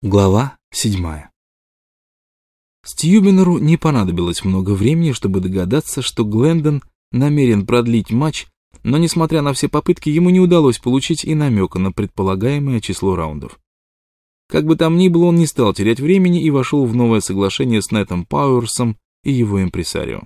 Глава 7. Стьюбинеру не понадобилось много времени, чтобы догадаться, что Глендон намерен продлить матч, но, несмотря на все попытки, ему не удалось получить и намека на предполагаемое число раундов. Как бы там ни было, он не стал терять времени и вошел в новое соглашение с Нэтом Пауэрсом и его импресарио.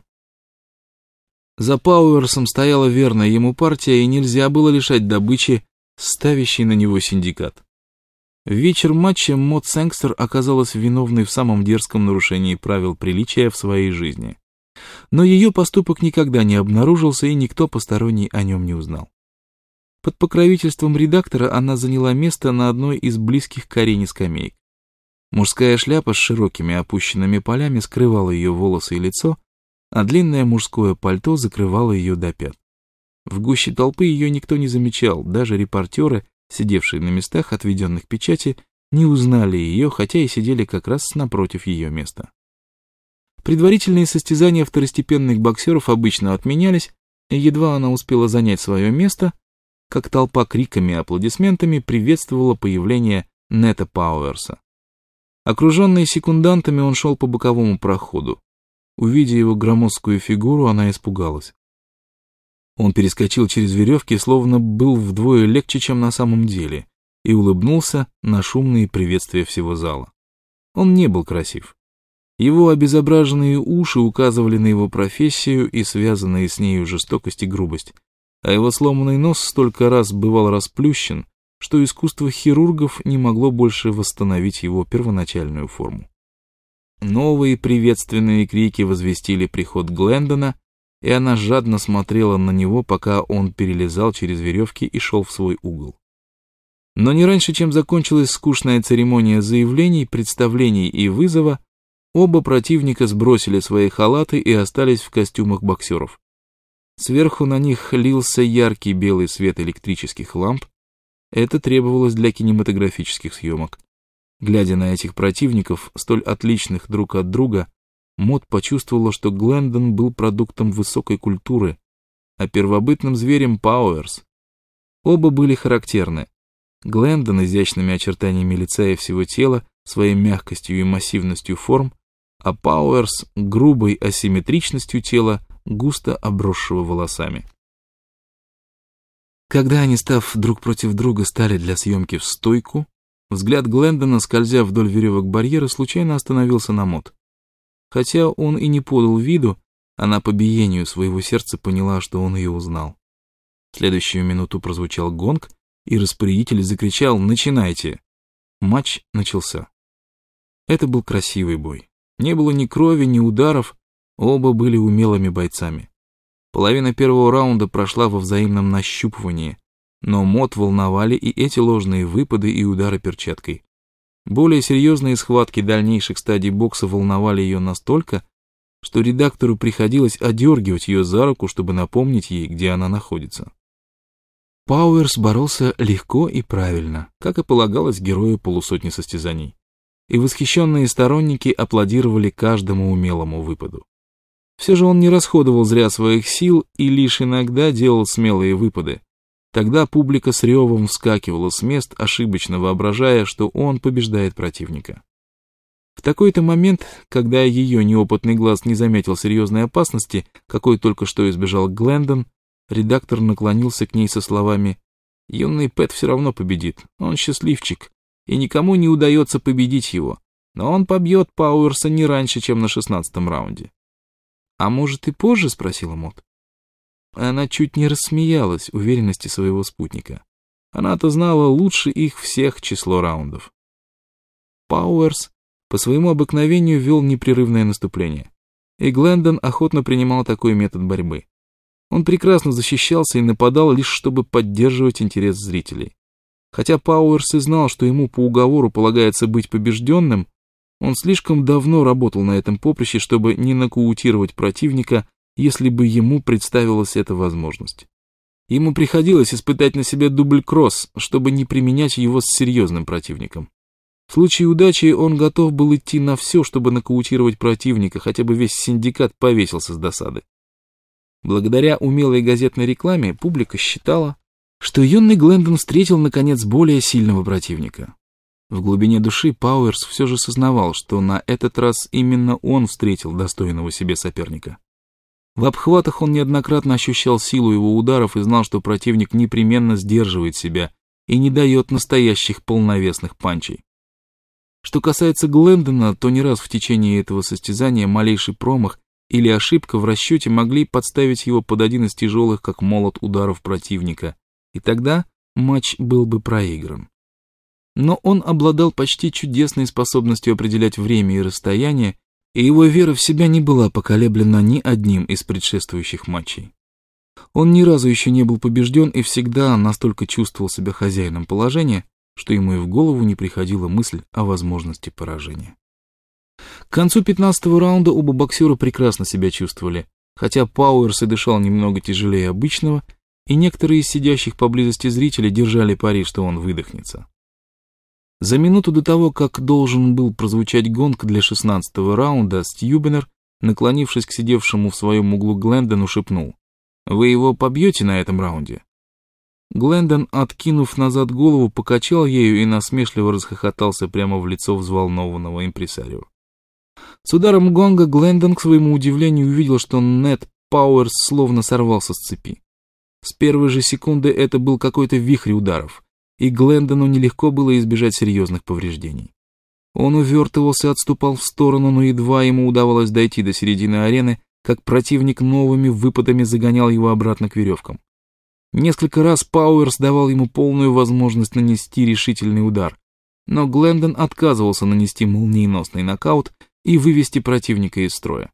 За Пауэрсом стояла верная ему партия, и нельзя было лишать добычи ставящий на него синдикат. В вечер матча Мод Сэнгстер оказалась виновной в самом дерзком нарушении правил приличия в своей жизни. Но ее поступок никогда не обнаружился, и никто посторонний о нем не узнал. Под покровительством редактора она заняла место на одной из близких к арене скамеек. Мужская шляпа с широкими опущенными полями скрывала ее волосы и лицо, а длинное мужское пальто закрывало ее до пят. В гуще толпы ее никто не замечал, даже репортеры, сидевшие на местах, отведенных печати, не узнали ее, хотя и сидели как раз напротив ее места. Предварительные состязания второстепенных боксеров обычно отменялись, и едва она успела занять свое место, как толпа криками и аплодисментами приветствовала появление Нэта Пауэрса. Окруженный секундантами, он шел по боковому проходу. Увидя его громоздкую фигуру, она испугалась. Он перескочил через веревки, словно был вдвое легче, чем на самом деле, и улыбнулся на шумные приветствия всего зала. Он не был красив. Его обезображенные уши указывали на его профессию и связанные с нею жестокость и грубость, а его сломанный нос столько раз бывал расплющен, что искусство хирургов не могло больше восстановить его первоначальную форму. Новые приветственные крики возвестили приход Глендона, и она жадно смотрела на него, пока он перелезал через веревки и шел в свой угол. Но не раньше, чем закончилась скучная церемония заявлений, представлений и вызова, оба противника сбросили свои халаты и остались в костюмах боксеров. Сверху на них лился яркий белый свет электрических ламп. Это требовалось для кинематографических съемок. Глядя на этих противников, столь отличных друг от друга, Мод почувствовала, что Глендон был продуктом высокой культуры, а первобытным зверем Пауэрс. Оба были характерны. Глендон изящными очертаниями лица и всего тела, своей мягкостью и массивностью форм, а Пауэрс грубой асимметричностью тела, густо обросшего волосами. Когда они, став друг против друга, стали для съемки в стойку, взгляд Глендона, скользя вдоль веревок барьера, случайно остановился на Мод. Хотя он и не подал виду, она по биению своего сердца поняла, что он ее узнал. В следующую минуту прозвучал гонг, и распорядитель закричал «Начинайте!». Матч начался. Это был красивый бой. Не было ни крови, ни ударов, оба были умелыми бойцами. Половина первого раунда прошла во взаимном нащупывании, но Мод волновали и эти ложные выпады и удары перчаткой. Более серьезные схватки дальнейших стадий бокса волновали ее настолько, что редактору приходилось одергивать ее за руку, чтобы напомнить ей, где она находится. Пауэрс боролся легко и правильно, как и полагалось герою полусотни состязаний, и восхищенные сторонники аплодировали каждому умелому выпаду. Все же он не расходовал зря своих сил и лишь иногда делал смелые выпады. Тогда публика с ревом вскакивала с мест, ошибочно воображая, что он побеждает противника. В такой-то момент, когда ее неопытный глаз не заметил серьезной опасности, какой только что избежал Глендон, редактор наклонился к ней со словами «Юный Пэт все равно победит, он счастливчик, и никому не удается победить его, но он побьет Пауэрса не раньше, чем на 16-м раунде». «А может и позже?» — спросила Мод. Она чуть не рассмеялась уверенности своего спутника. Она-то знала лучше их всех число раундов. Пауэрс по своему обыкновению вел непрерывное наступление, и Глендон охотно принимал такой метод борьбы. Он прекрасно защищался и нападал лишь чтобы поддерживать интерес зрителей. Хотя Пауэрс и знал, что ему по уговору полагается быть побежденным, он слишком давно работал на этом поприще, чтобы не нокаутировать противника, если бы ему представилась эта возможность. Ему приходилось испытать на себе дубль-кросс, чтобы не применять его с серьезным противником. В случае удачи он готов был идти на все, чтобы нокаутировать противника, хотя бы весь синдикат повесился с досады. Благодаря умелой газетной рекламе публика считала, что юный Глендон встретил, наконец, более сильного противника. В глубине души Пауэрс все же сознавал, что на этот раз именно он встретил достойного себе соперника. В обхватах он неоднократно ощущал силу его ударов и знал, что противник непременно сдерживает себя и не дает настоящих полновесных панчей. Что касается Глендона, то не раз в течение этого состязания малейший промах или ошибка в расчете могли подставить его под один из тяжелых, как молот, ударов противника, и тогда матч был бы проигран. Но он обладал почти чудесной способностью определять время и расстояние, и его вера в себя не была поколеблена ни одним из предшествующих матчей. Он ни разу еще не был побежден и всегда настолько чувствовал себя хозяином положения, что ему и в голову не приходила мысль о возможности поражения. К концу 15-го раунда оба боксера прекрасно себя чувствовали, хотя Пауэрс и дышал немного тяжелее обычного, и некоторые из сидящих поблизости зрителей держали пари, что он выдохнется. За минуту до того, как должен был прозвучать гонг для 16-го раунда, Стьюбенер, наклонившись к сидевшему в своем углу Глендону, шепнул: «Вы его побьете на этом раунде?» Глендон, откинув назад голову, покачал ею и насмешливо расхохотался прямо в лицо взволнованного импресарио. С ударом гонга Глендон, к своему удивлению, увидел, что Нед Пауэрс словно сорвался с цепи. С первой же секунды это был какой-то вихрь ударов, и Глендону нелегко было избежать серьезных повреждений. Он увертывался, отступал в сторону, но едва ему удавалось дойти до середины арены, как противник новыми выпадами загонял его обратно к веревкам. Несколько раз Пауэрс давал ему полную возможность нанести решительный удар, но Глендон отказывался нанести молниеносный нокаут и вывести противника из строя.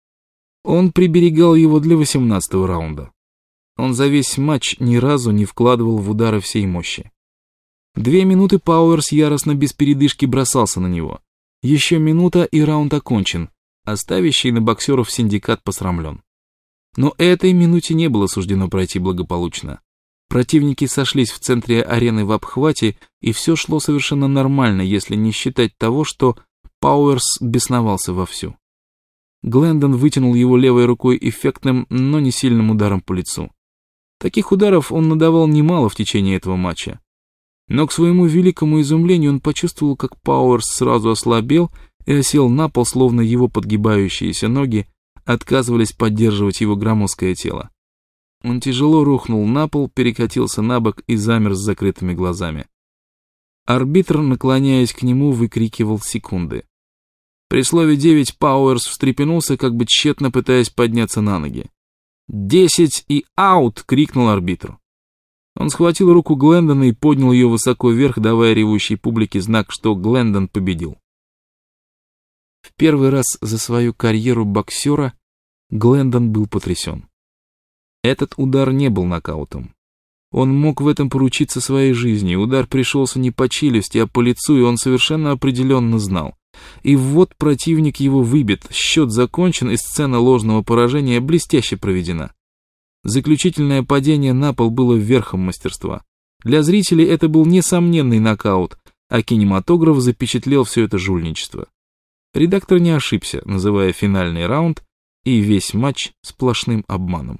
Он приберегал его для 18-го раунда. Он за весь матч ни разу не вкладывал в удары всей мощи. 2 минуты Пауэрс яростно без передышки бросался на него. Еще минута, и раунд окончен, а ставящий на боксеров синдикат посрамлен. Но этой минуте не было суждено пройти благополучно. Противники сошлись в центре арены в обхвате, и все шло совершенно нормально, если не считать того, что Пауэрс бесновался вовсю. Глендон вытянул его левой рукой эффектным, но не сильным ударом по лицу. Таких ударов он надавал немало в течение этого матча. Но к своему великому изумлению он почувствовал, как Пауэрс сразу ослабел и осел на пол, словно его подгибающиеся ноги отказывались поддерживать его громоздкое тело. Он тяжело рухнул на пол, перекатился на бок и замер с закрытыми глазами. Арбитр, наклоняясь к нему, выкрикивал секунды. При слове 9 Пауэрс встрепенулся, как бы тщетно пытаясь подняться на ноги. 10 и аут! — крикнул арбитр. Он схватил руку Глендона и поднял ее высоко вверх, давая ревущей публике знак, что Глендон победил. В первый раз за свою карьеру боксера Глендон был потрясен. Этот удар не был нокаутом. Он мог в этом поручиться своей жизнью. Удар пришелся не по челюсти, а по лицу, и он совершенно определенно знал. И вот противник его выбит, счет закончен, и сцена ложного поражения блестяще проведена. Заключительное падение на пол было верхом мастерства. Для зрителей это был несомненный нокаут, а кинематограф запечатлел все это жульничество. Редактор не ошибся, называя финальный раунд и весь матч сплошным обманом.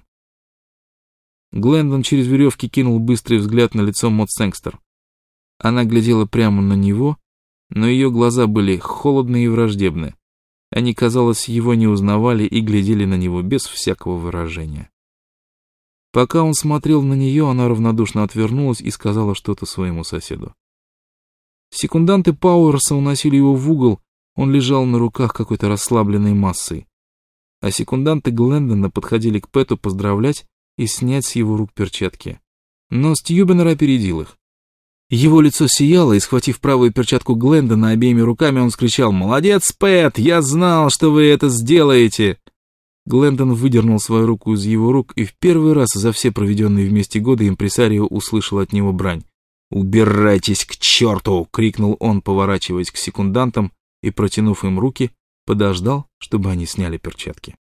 Глендон через веревки кинул быстрый взгляд на лицо Мод Сэнгстер. Она глядела прямо на него, но ее глаза были холодны и враждебны. Они, казалось, его не узнавали и глядели на него без всякого выражения. Пока он смотрел на нее, она равнодушно отвернулась и сказала что-то своему соседу. Секунданты Пауэрса уносили его в угол, он лежал на руках какой-то расслабленной массой. А секунданты Глендона подходили к Пэту поздравлять и снять с его рук перчатки. Но Стьюбенер опередил их. Его лицо сияло, и, схватив правую перчатку Глендона обеими руками, он вскричал: «Молодец, Пэт! Я знал, что вы это сделаете!» Глендон выдернул свою руку из его рук, и в первый раз за все проведенные вместе годы импресарио услышал от него брань. «Убирайтесь к черту!» — крикнул он, поворачиваясь к секундантам и, протянув им руки, подождал, чтобы они сняли перчатки.